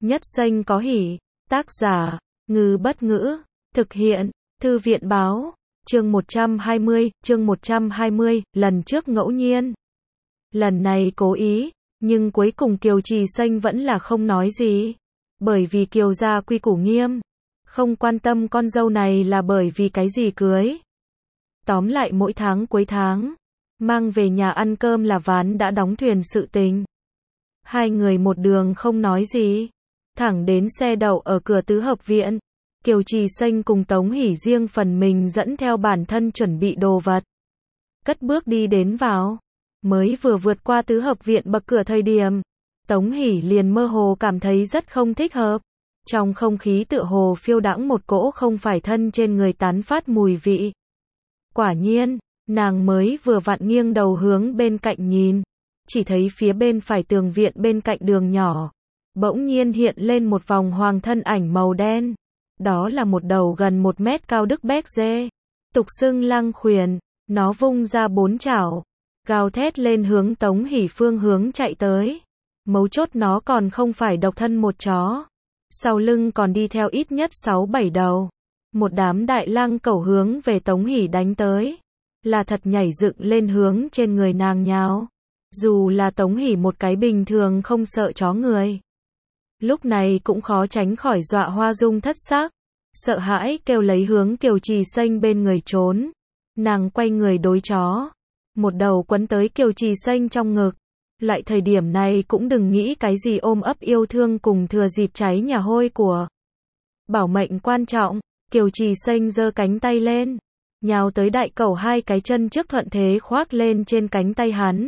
Nhất xanh có hỉ. Tác giả, Ngư Bất Ngữ. Thực hiện, Thư viện Báo. Chương 120, lần trước ngẫu nhiên. Lần này cố ý, nhưng cuối cùng Kiều Trì Xanh vẫn là không nói gì. Bởi vì Kiều gia quy củ nghiêm. Không quan tâm con dâu này là bởi vì cái gì cưới. Tóm lại mỗi tháng cuối tháng, mang về nhà ăn cơm là ván đã đóng thuyền sự tình. Hai người một đường không nói gì. Thẳng đến xe đậu ở cửa tứ hợp viện. Kiều Trì Xanh cùng Tống Hỷ riêng phần mình dẫn theo bản thân chuẩn bị đồ vật. Cất bước đi đến vào. Mới vừa vượt qua tứ hợp viện bậc cửa thời điểm. Tống Hỷ liền mơ hồ cảm thấy rất không thích hợp. Trong không khí tựa hồ phiêu đãng một cỗ không phải thân trên người tán phát mùi vị. Quả nhiên, nàng mới vừa vặn nghiêng đầu hướng bên cạnh nhìn. Chỉ thấy phía bên phải tường viện bên cạnh đường nhỏ. Bỗng nhiên hiện lên một vòng hoàng thân ảnh màu đen. Đó là một đầu gần 1 mét cao đức béc dê. Tục xưng Lăng Khuyển. Nó vung ra 4 chảo. Gào thét lên hướng Tống Hỷ phương hướng chạy tới. Mấu chốt nó còn không phải độc thân một chó. Sau lưng còn đi theo ít nhất 6-7 đầu. Một đám đại lang cẩu hướng về Tống Hỷ đánh tới. Là thật nhảy dựng lên hướng trên người nàng nhào. Dù là Tống Hỷ một cái bình thường không sợ chó người. Lúc này cũng khó tránh khỏi dọa hoa dung thất sắc. Sợ hãi kêu lấy hướng Kiều Trì Xanh bên người trốn. Nàng quay người đối chó. Một đầu quấn tới Kiều Trì Xanh trong ngực. Loại thời điểm này cũng đừng nghĩ cái gì ôm ấp yêu thương cùng thừa dịp cháy nhà hôi của. Bảo mệnh quan trọng. Kiều Trì Xanh giơ cánh tay lên. Nhào tới đại cẩu hai cái chân trước thuận thế khoác lên trên cánh tay hắn.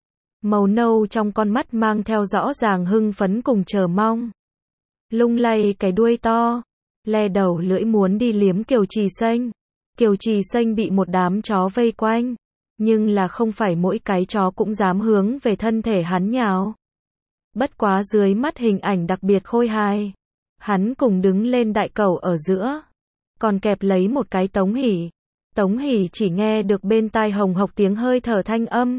Màu nâu trong con mắt mang theo rõ ràng hưng phấn cùng chờ mong. Lung lay cái đuôi to. Le đầu lưỡi muốn đi liếm Kiều Trì Xanh. Kiều Trì Xanh bị một đám chó vây quanh. Nhưng là không phải mỗi cái chó cũng dám hướng về thân thể hắn nhào. Bất quá dưới mắt hình ảnh đặc biệt khôi hài. Hắn cùng đứng lên đại cẩu ở giữa. Còn kẹp lấy một cái Tống Hỷ. Tống Hỷ chỉ nghe được bên tai hồng hộc tiếng hơi thở thanh âm.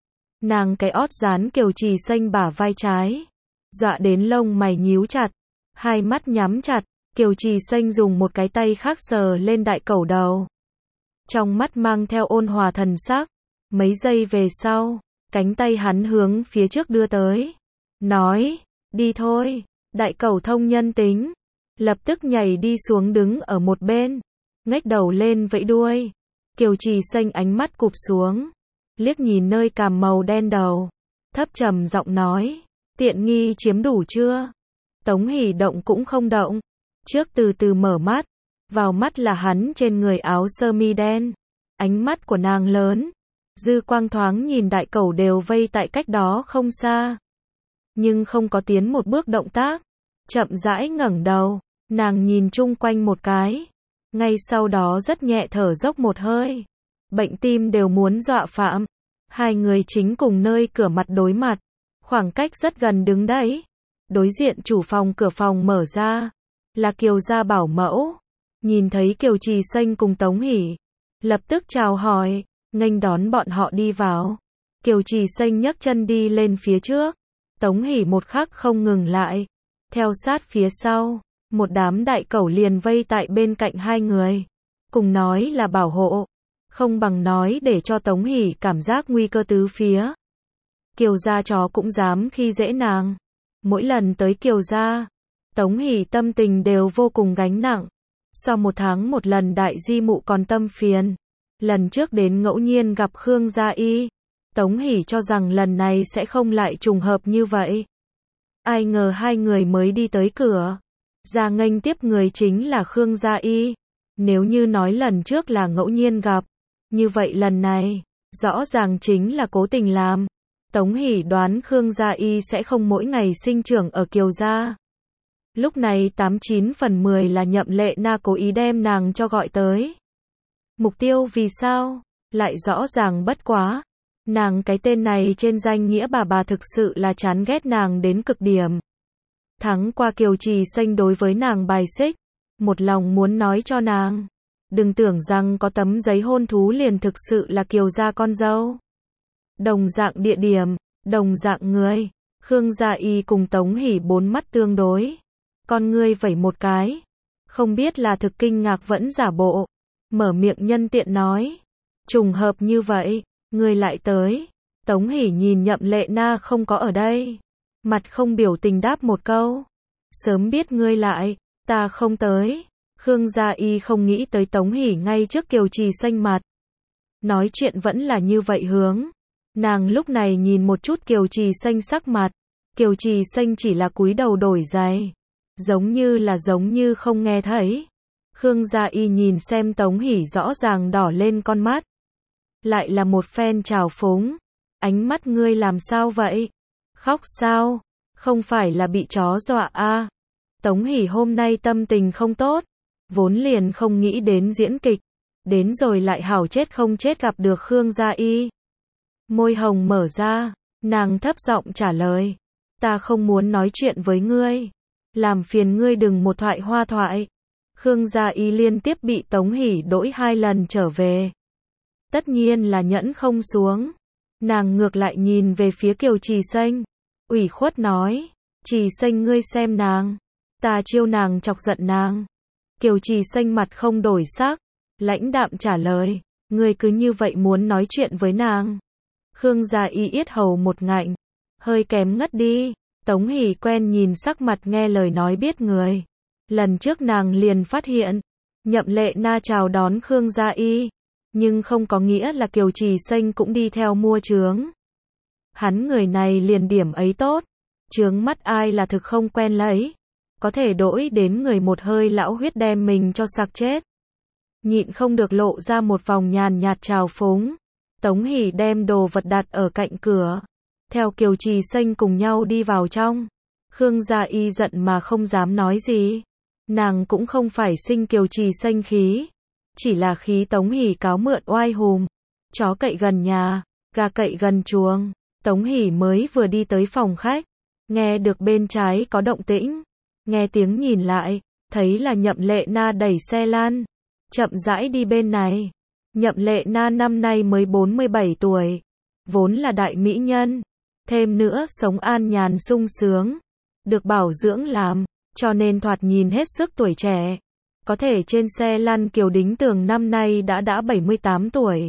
Nàng cái ót dán Kiều Trì Xanh bả vai trái. Dọa đến lông mày nhíu chặt. Hai mắt nhắm chặt. Kiều Trì Xanh dùng một cái tay khác sờ lên đại cẩu đầu. Trong mắt mang theo ôn hòa thần sắc. Mấy giây về sau, cánh tay hắn hướng phía trước đưa tới. Nói, đi thôi. Đại cẩu thông nhân tính. Lập tức nhảy đi xuống đứng ở một bên. Ngách đầu lên vẫy đuôi. Kiều Trì Xanh ánh mắt cụp xuống. Liếc nhìn nơi cằm màu đen đầu. Thấp trầm giọng nói. Tiện nghi chiếm đủ chưa? Tống Hỷ động cũng không động. Trước từ từ mở mắt. Vào mắt là hắn trên người áo sơ mi đen. Ánh mắt của nàng lớn. Dư quang thoáng nhìn đại cẩu đều vây tại cách đó không xa. Nhưng không có tiến một bước động tác. Chậm rãi ngẩng đầu. Nàng nhìn chung quanh một cái. Ngay sau đó rất nhẹ thở dốc một hơi. Bệnh tim đều muốn dọa phạm. Hai người chính cùng nơi cửa mặt đối mặt. Khoảng cách rất gần đứng đấy. Đối diện chủ phòng cửa phòng mở ra. Là Kiều gia bảo mẫu. Nhìn thấy Kiều Trì Xanh cùng Tống Hỷ. Lập tức chào hỏi. Nghênh đón bọn họ đi vào. Kiều Trì Xanh nhấc chân đi lên phía trước. Tống Hỷ một khắc không ngừng lại. Theo sát phía sau. Một đám đại cẩu liền vây tại bên cạnh hai người. Cùng nói là bảo hộ. Không bằng nói để cho Tống Hỷ cảm giác nguy cơ tứ phía. Kiều gia chó cũng dám khi dễ nàng. Mỗi lần tới Kiều gia, Tống Hỷ tâm tình đều vô cùng gánh nặng. Sau 1 tháng một lần đại di mụ còn tâm phiền. Lần trước đến ngẫu nhiên gặp Khương Gia Y. Tống Hỷ cho rằng lần này sẽ không lại trùng hợp như vậy. Ai ngờ hai người mới đi tới cửa. Ra nghênh tiếp người chính là Khương Gia Y. Nếu như nói lần trước là ngẫu nhiên gặp. Như vậy lần này, rõ ràng chính là cố tình làm. Tống Hỷ đoán Khương Gia Y sẽ không mỗi ngày sinh trưởng ở Kiều gia. Lúc này 89 phần 10 là Nhậm Lệ Na cố ý đem nàng cho gọi tới. Mục tiêu vì sao? Lại rõ ràng bất quá. Nàng cái tên này trên danh nghĩa bà thực sự là chán ghét nàng đến cực điểm. Tháng qua Kiều Trì Xanh đối với nàng bài xích. Một lòng muốn nói cho nàng. Đừng tưởng rằng có tấm giấy hôn thú liền thực sự là Kiều gia con dâu. Đồng dạng địa điểm, đồng dạng người. Khương Gia Y cùng Tống Hỷ bốn mắt tương đối. con ngươi vẩy một cái. Không biết là thực kinh ngạc vẫn giả bộ. Mở miệng nhân tiện nói. Trùng hợp như vậy, ngươi lại tới. Tống Hỷ nhìn Nhậm Lệ Na không có ở đây. Mặt không biểu tình đáp một câu. Sớm biết ngươi lại, ta không tới. Khương Gia Y không nghĩ tới Tống Hỷ ngay trước Kiều Trì Xanh mặt. Nói chuyện vẫn là như vậy hướng. Nàng lúc này nhìn một chút Kiều Trì Xanh sắc mặt. Kiều Trì Xanh chỉ là cúi đầu đổi giày. Giống như không nghe thấy. Khương Gia Y nhìn xem Tống Hỷ rõ ràng đỏ lên con mắt. Lại là một phen trào phúng. Ánh mắt ngươi làm sao vậy? Khóc sao? Không phải là bị chó dọa à? Tống Hỷ hôm nay tâm tình không tốt. Vốn liền không nghĩ đến diễn kịch. Đến rồi lại hảo chết không chết gặp được Khương Gia Y. Môi hồng mở ra. Nàng thấp giọng trả lời. Ta không muốn nói chuyện với ngươi. Làm phiền ngươi đừng một thoại hoa thoại. Khương Gia Y liên tiếp bị Tống Hỷ đỗi 2 lần trở về. Tất nhiên là nhẫn không xuống. Nàng ngược lại nhìn về phía Kiều Trì Xanh. Ủy khuất nói. Trì Xanh ngươi xem nàng. Ta chiêu nàng chọc giận nàng. Kiều Trì Xanh mặt không đổi sắc. Lãnh đạm trả lời. Ngươi cứ như vậy muốn nói chuyện với nàng. Khương Gia Y yết hầu một ngạnh. Hơi kém ngất đi. Tống Hỷ quen nhìn sắc mặt nghe lời nói biết người. Lần trước nàng liền phát hiện. Nhậm Lệ Na chào đón Khương Gia Y. Nhưng không có nghĩa là Kiều Trì Xanh cũng đi theo mua chướng. Hắn người này liền điểm ấy tốt. Chướng mắt ai là thực không quen lấy. Có thể đỗi đến người một hơi lão huyết đem mình cho sặc chết. Nhịn không được lộ ra một vòng nhàn nhạt trào phúng. Tống Hỷ đem đồ vật đặt ở cạnh cửa. Theo Kiều Trì Xanh cùng nhau đi vào trong. Khương Gia Y giận mà không dám nói gì. Nàng cũng không phải sinh Kiều Trì Xanh khí. Chỉ là khí Tống Hỷ cáo mượn oai hùm. Chó cậy gần nhà, gà cậy gần chuồng. Tống Hỷ mới vừa đi tới phòng khách. Nghe được bên trái có động tĩnh. Nghe tiếng nhìn lại. Thấy là Nhậm Lệ Na đẩy xe lan. Chậm rãi đi bên này. Nhậm Lệ Na năm nay mới 47 tuổi. Vốn là đại mỹ nhân. Thêm nữa sống an nhàn sung sướng. Được bảo dưỡng làm. Cho nên thoạt nhìn hết sức tuổi trẻ. Có thể trên xe lăn Kiều Đính Tường năm nay đã 78 tuổi.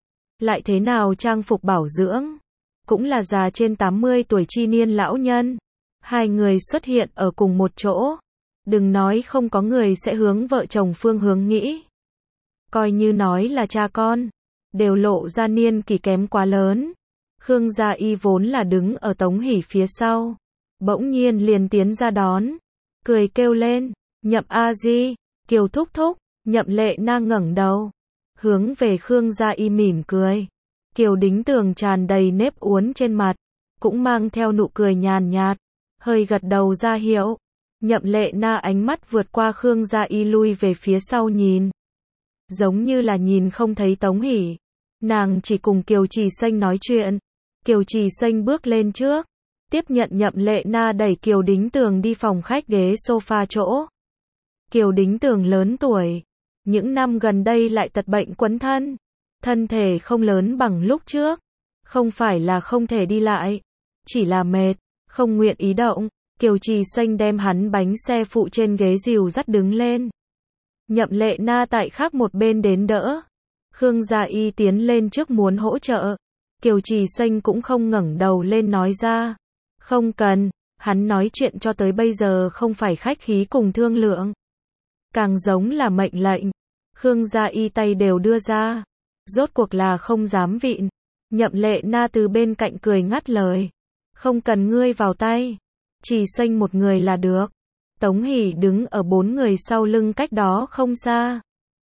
Lại thế nào trang phục bảo dưỡng. Cũng là già trên 80 tuổi chi niên lão nhân. Hai người xuất hiện ở cùng một chỗ. Đừng nói không có người sẽ hướng vợ chồng phương hướng nghĩ. Coi như nói là cha con. Đều lộ ra niên kỷ kém quá lớn. Khương Gia Y vốn là đứng ở Tống Hỷ phía sau. Bỗng nhiên liền tiến ra đón. Cười kêu lên. Nhậm A Di. Kiều thúc thúc. Nhậm Lệ Na ngẩng đầu. Hướng về Khương Gia Y mỉm cười. Kiều Đính Tường tràn đầy nếp uốn trên mặt. Cũng mang theo nụ cười nhàn nhạt. Hơi gật đầu ra hiệu. Nhậm Lệ Na ánh mắt vượt qua Khương Gia Y lui về phía sau nhìn. Giống như là nhìn không thấy Tống Hỷ. Nàng chỉ cùng Kiều Trì Xanh nói chuyện. Kiều Trì Xanh bước lên trước. Tiếp nhận Nhậm Lệ Na đẩy Kiều Đính Tường đi phòng khách ghế sofa chỗ. Kiều Đính Tường lớn tuổi. Những năm gần đây lại tật bệnh quấn thân. Thân thể không lớn bằng lúc trước. Không phải là không thể đi lại. Chỉ là mệt. Không nguyện ý động. Kiều Trì Xanh đem hắn bánh xe phụ trên ghế dìu dắt đứng lên. Nhậm Lệ Na tại khác một bên đến đỡ. Khương Gia Y tiến lên trước muốn hỗ trợ. Kiều Trì Xanh cũng không ngẩng đầu lên nói ra. Không cần, hắn nói chuyện cho tới bây giờ không phải khách khí cùng thương lượng. Càng giống là mệnh lệnh. Khương Gia Y tay đều đưa ra. Rốt cuộc là không dám vịn. Nhậm Lệ Na từ bên cạnh cười ngắt lời. Không cần ngươi vào tay. Trì Xanh một người là được. Tống Hỷ đứng ở 4 người sau lưng cách đó không xa.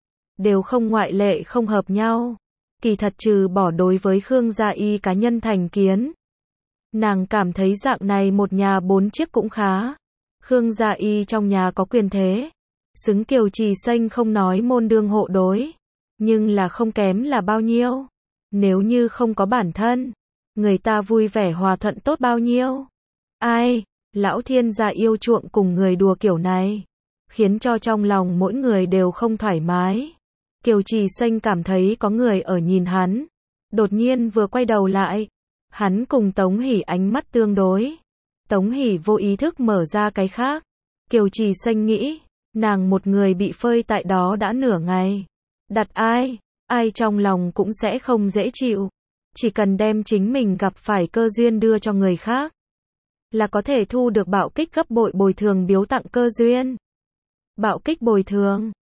Đều không ngoại lệ không hợp nhau. Kỳ thật trừ bỏ đối với Khương Gia Y cá nhân thành kiến. Nàng cảm thấy dạng này một nhà 4 chiếc cũng khá. Khương Gia Y trong nhà có quyền thế. Xứng Kiều Trì Xanh không nói môn đương hộ đối. Nhưng là không kém là bao nhiêu. Nếu như không có bản thân. Người ta vui vẻ hòa thuận tốt bao nhiêu. Ai, lão thiên gia yêu chuộng cùng người đùa kiểu này. Khiến cho trong lòng mỗi người đều không thoải mái. Kiều Trì Xanh cảm thấy có người ở nhìn hắn. Đột nhiên vừa quay đầu lại. Hắn cùng Tống Hỷ ánh mắt tương đối. Tống Hỷ vô ý thức mở ra cái khác. Kiều Trì Xanh nghĩ, nàng một người bị phơi tại đó đã nửa ngày. Đặt ai trong lòng cũng sẽ không dễ chịu. Chỉ cần đem chính mình gặp phải cơ duyên đưa cho người khác, là có thể thu được bạo kích gấp bội bồi thường biếu tặng cơ duyên. Bạo kích bồi thường.